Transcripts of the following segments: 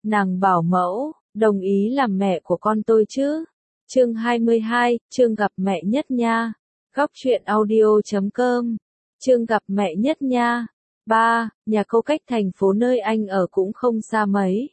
nàng bảo mẫu, đồng ý làm mẹ của con tôi chứ. Chương 22, chương gặp mẹ nhất nha. Góc truyện audio.com. Chương gặp mẹ nhất nha. 3. Nhà cô cách thành phố nơi anh ở cũng không xa mấy.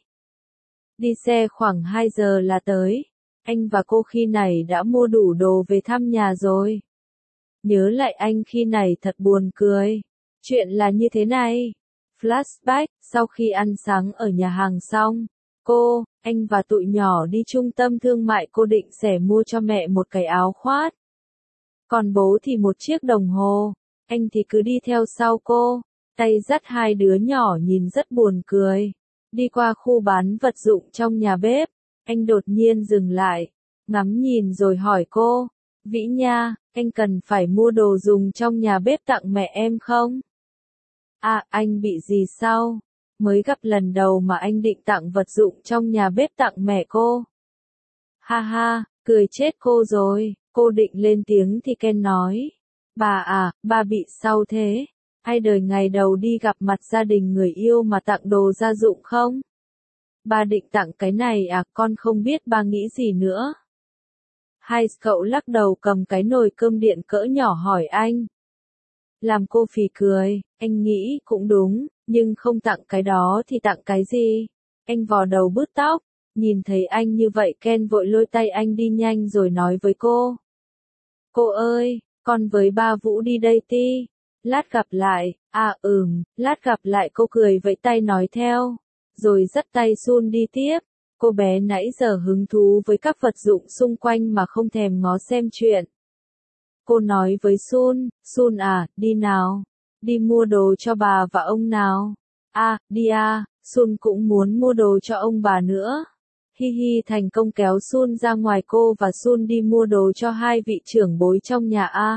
Đi xe khoảng 2 giờ là tới. Anh và cô khi này đã mua đủ đồ về thăm nhà rồi. Nhớ lại anh khi này thật buồn cười. Chuyện là như thế này. Flashback, sau khi ăn sáng ở nhà hàng xong, cô, anh và tụi nhỏ đi trung tâm thương mại, cô định sẽ mua cho mẹ một cái áo khoác. Còn bố thì một chiếc đồng hồ, anh thì cứ đi theo sau cô, tay dắt hai đứa nhỏ nhìn rất buồn cười. Đi qua khu bán vật dụng trong nhà bếp, anh đột nhiên dừng lại, ngắm nhìn rồi hỏi cô, Vĩ Nha, anh cần phải mua đồ dùng trong nhà bếp tặng mẹ em không? À, anh bị gì sao? Mới gặp lần đầu mà anh định tặng vật dụng trong nhà bếp tặng mẹ cô. Ha ha, cười chết cô rồi, cô định lên tiếng thì Ken nói. Bà à, bà bị sao thế? Ai đời ngày đầu đi gặp mặt gia đình người yêu mà tặng đồ gia dụng không? Bà định tặng cái này à, con không biết bà nghĩ gì nữa. Hai cậu lắc đầu cầm cái nồi cơm điện cỡ nhỏ hỏi anh. Làm cô phì cười, anh nghĩ cũng đúng, nhưng không tặng cái đó thì tặng cái gì? Anh vò đầu bứt tóc, nhìn thấy anh như vậy Ken vội lôi tay anh đi nhanh rồi nói với cô. Cô ơi, con với ba Vũ đi đây ti. Lát gặp lại, à lát gặp lại, cô cười vẫy tay nói theo, rồi dắt tay Sun đi tiếp. Cô bé nãy giờ hứng thú với các vật dụng xung quanh mà không thèm ngó xem chuyện. Cô nói với Sun à, đi nào, đi mua đồ cho bà và ông nào. À, đi à, Sun cũng muốn mua đồ cho ông bà nữa. Hi hi, thành công kéo Sun ra ngoài, cô và Sun đi mua đồ cho hai vị trưởng bối trong nhà a.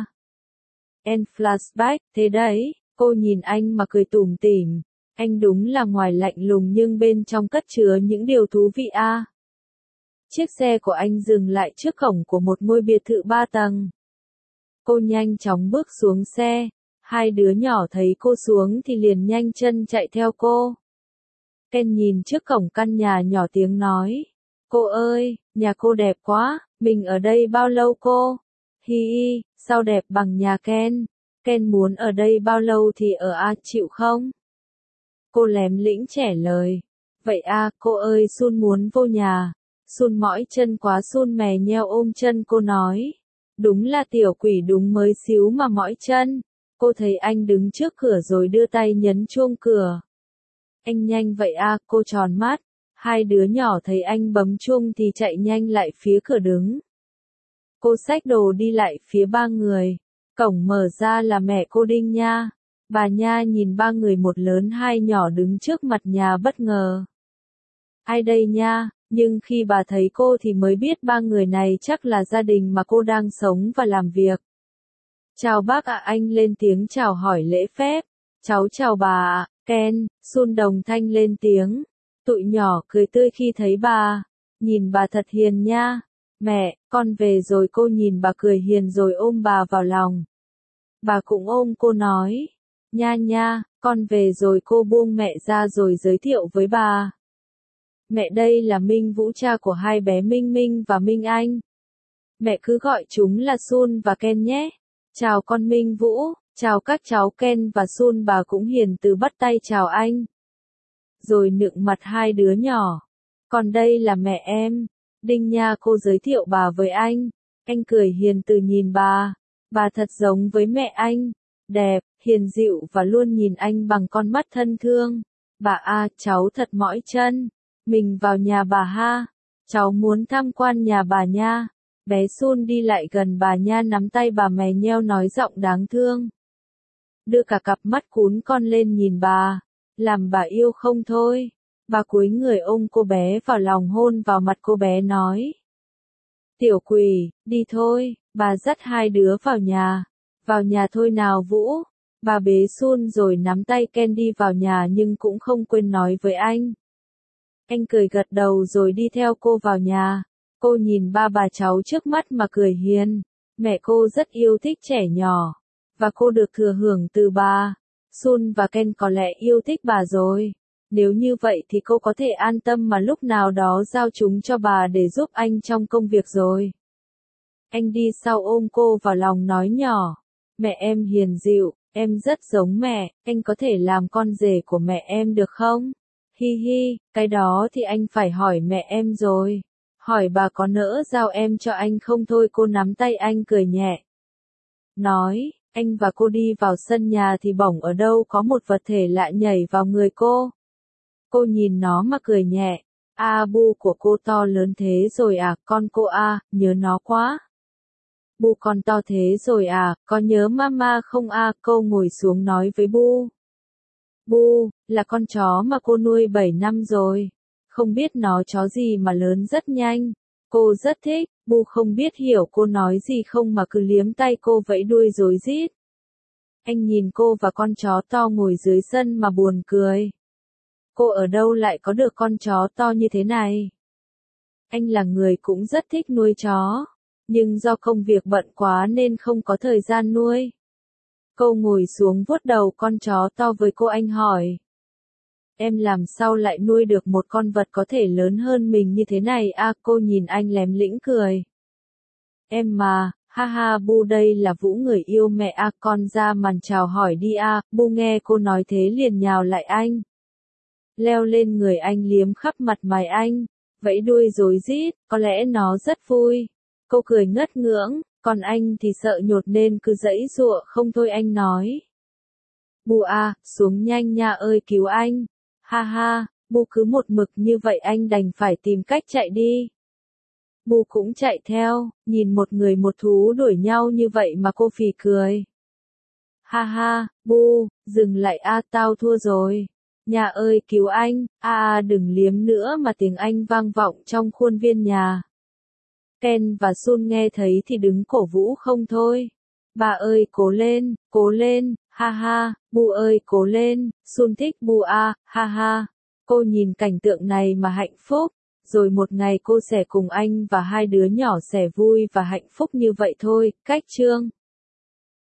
En flashback, thế đấy, cô nhìn anh mà cười tủm tỉm. Anh đúng là ngoài lạnh lùng nhưng bên trong cất chứa những điều thú vị a. Chiếc xe của anh dừng lại trước cổng của một ngôi biệt thự 3 tầng. Cô nhanh chóng bước xuống xe, hai đứa nhỏ thấy cô xuống thì liền nhanh chân chạy theo cô. Ken nhìn trước cổng căn nhà nhỏ tiếng nói, cô ơi, nhà cô đẹp quá, mình ở đây bao lâu cô? Hi hi, sao đẹp bằng nhà Ken? Ken muốn ở đây bao lâu thì ở a, chịu không? Cô lém lĩnh trả lời, vậy a, cô ơi, Sun muốn vô nhà. Sun mỏi chân quá, Sun mè nheo ôm chân cô nói. Đúng là tiểu quỷ, đúng mới xíu mà mỏi chân. Cô thấy anh đứng trước cửa rồi đưa tay nhấn chuông cửa. Anh nhanh vậy à, cô tròn mắt. Hai đứa nhỏ thấy anh bấm chuông thì chạy nhanh lại phía cửa đứng. Cô xách đồ đi lại phía ba người. Cổng mở ra là mẹ cô Đinh Nha. Bà Nha nhìn ba người một lớn hai nhỏ đứng trước mặt nhà bất ngờ. Ai đây Nha? Nhưng khi bà thấy cô thì mới biết ba người này chắc là gia đình mà cô đang sống và làm việc. Chào bác ạ, anh lên tiếng chào hỏi lễ phép. Cháu chào bà ạ, Ken, Sun đồng thanh lên tiếng. Tụi nhỏ cười tươi khi thấy bà. Nhìn bà thật hiền nha. Mẹ, con về rồi, cô nhìn bà cười hiền rồi ôm bà vào lòng. Bà cũng ôm cô nói. Nha nha, con về rồi, cô buông mẹ ra rồi giới thiệu với bà. Mẹ, đây là Minh Vũ, cha của hai bé Minh Minh và Minh Anh. Mẹ cứ gọi chúng là Sun và Ken nhé. Chào con Minh Vũ, chào các cháu Ken và Sun, bà cũng hiền từ bắt tay chào anh. Rồi nựng mặt hai đứa nhỏ. Còn đây là mẹ em. Đinh Nha, cô giới thiệu bà với anh. Anh cười hiền từ nhìn bà. Bà thật giống với mẹ anh. Đẹp, hiền dịu và luôn nhìn anh bằng con mắt thân thương. Bà à, cháu thật mỏi chân. Mình vào nhà bà ha. Cháu muốn tham quan nhà bà nha. Bé Sun đi lại gần bà Nha, nắm tay bà mè nheo nói giọng đáng thương. Đưa cả cặp mắt cún con lên nhìn bà. Làm bà yêu không thôi. Bà cúi người ôm cô bé vào lòng, hôn vào mặt cô bé nói. Tiểu quỷ, đi thôi. Bà dắt hai đứa vào nhà. Vào nhà thôi nào Vũ. Bà bế Sun rồi nắm tay Ken đi vào nhà nhưng cũng không quên nói với anh. Anh cười gật đầu rồi đi theo cô vào nhà. Cô nhìn ba bà cháu trước mắt mà cười hiền. Mẹ cô rất yêu thích trẻ nhỏ. Và cô được thừa hưởng từ bà. Sun và Ken có lẽ yêu thích bà rồi. Nếu như vậy thì cô có thể an tâm mà lúc nào đó giao chúng cho bà để giúp anh trong công việc rồi. Anh đi sau ôm cô vào lòng nói nhỏ. Mẹ em hiền dịu, em rất giống mẹ, anh có thể làm con rể của mẹ em được không? Hi hi, cái đó thì anh phải hỏi mẹ em rồi. Hỏi bà có nỡ giao em cho anh không thôi. Cô nắm tay anh cười nhẹ. Nói, anh và cô đi vào sân nhà thì bỗng ở đâu có một vật thể lạ nhảy vào người cô. Cô nhìn nó mà cười nhẹ. Bu của cô to lớn thế rồi à, con cô nhớ nó quá. Bu con to thế rồi à, có nhớ mama không cô ngồi xuống nói với Bu. Bu, là con chó mà cô nuôi 7 năm rồi. Không biết nó chó gì mà lớn rất nhanh. Cô rất thích, Bu không biết hiểu cô nói gì không mà cứ liếm tay cô vẫy đuôi rối rít. Anh nhìn cô và con chó to ngồi dưới sân mà buồn cười. Cô ở đâu lại có được con chó to như thế này? Anh là người cũng rất thích nuôi chó, nhưng do công việc bận quá nên không có thời gian nuôi. Cô ngồi xuống vuốt đầu con chó to với cô. Anh hỏi. Em làm sao lại nuôi được một con vật có thể lớn hơn mình như thế này cô nhìn anh lém lĩnh cười. Em mà, ha ha Bu đây là Vũ người yêu mẹ con ra màn chào hỏi đi Bu nghe cô nói thế liền nhào lại anh. Leo lên người anh liếm khắp mặt mày anh, vẫy đuôi rối rít, có lẽ nó rất vui. Cô cười ngất ngưỡng, còn anh thì sợ nhột nên cứ giãy giụa không thôi. Anh nói. Bu xuống nhanh nha ơi cứu anh. Ha ha, Bu cứ một mực như vậy anh đành phải tìm cách chạy đi. Bu cũng chạy theo, nhìn một người một thú đuổi nhau như vậy mà cô phì cười. Ha ha, Bu, dừng lại tao thua rồi. Nhà ơi cứu anh, đừng liếm nữa mà tiếng Anh vang vọng trong khuôn viên nhà. Ken và Sun nghe thấy thì đứng cổ vũ không thôi. Bà ơi cố lên, ha ha, Bu ơi cố lên, Sun thích Bu ha ha. Cô nhìn cảnh tượng này mà hạnh phúc, rồi một ngày cô sẽ cùng anh và hai đứa nhỏ sẽ vui và hạnh phúc như vậy thôi. Cách chương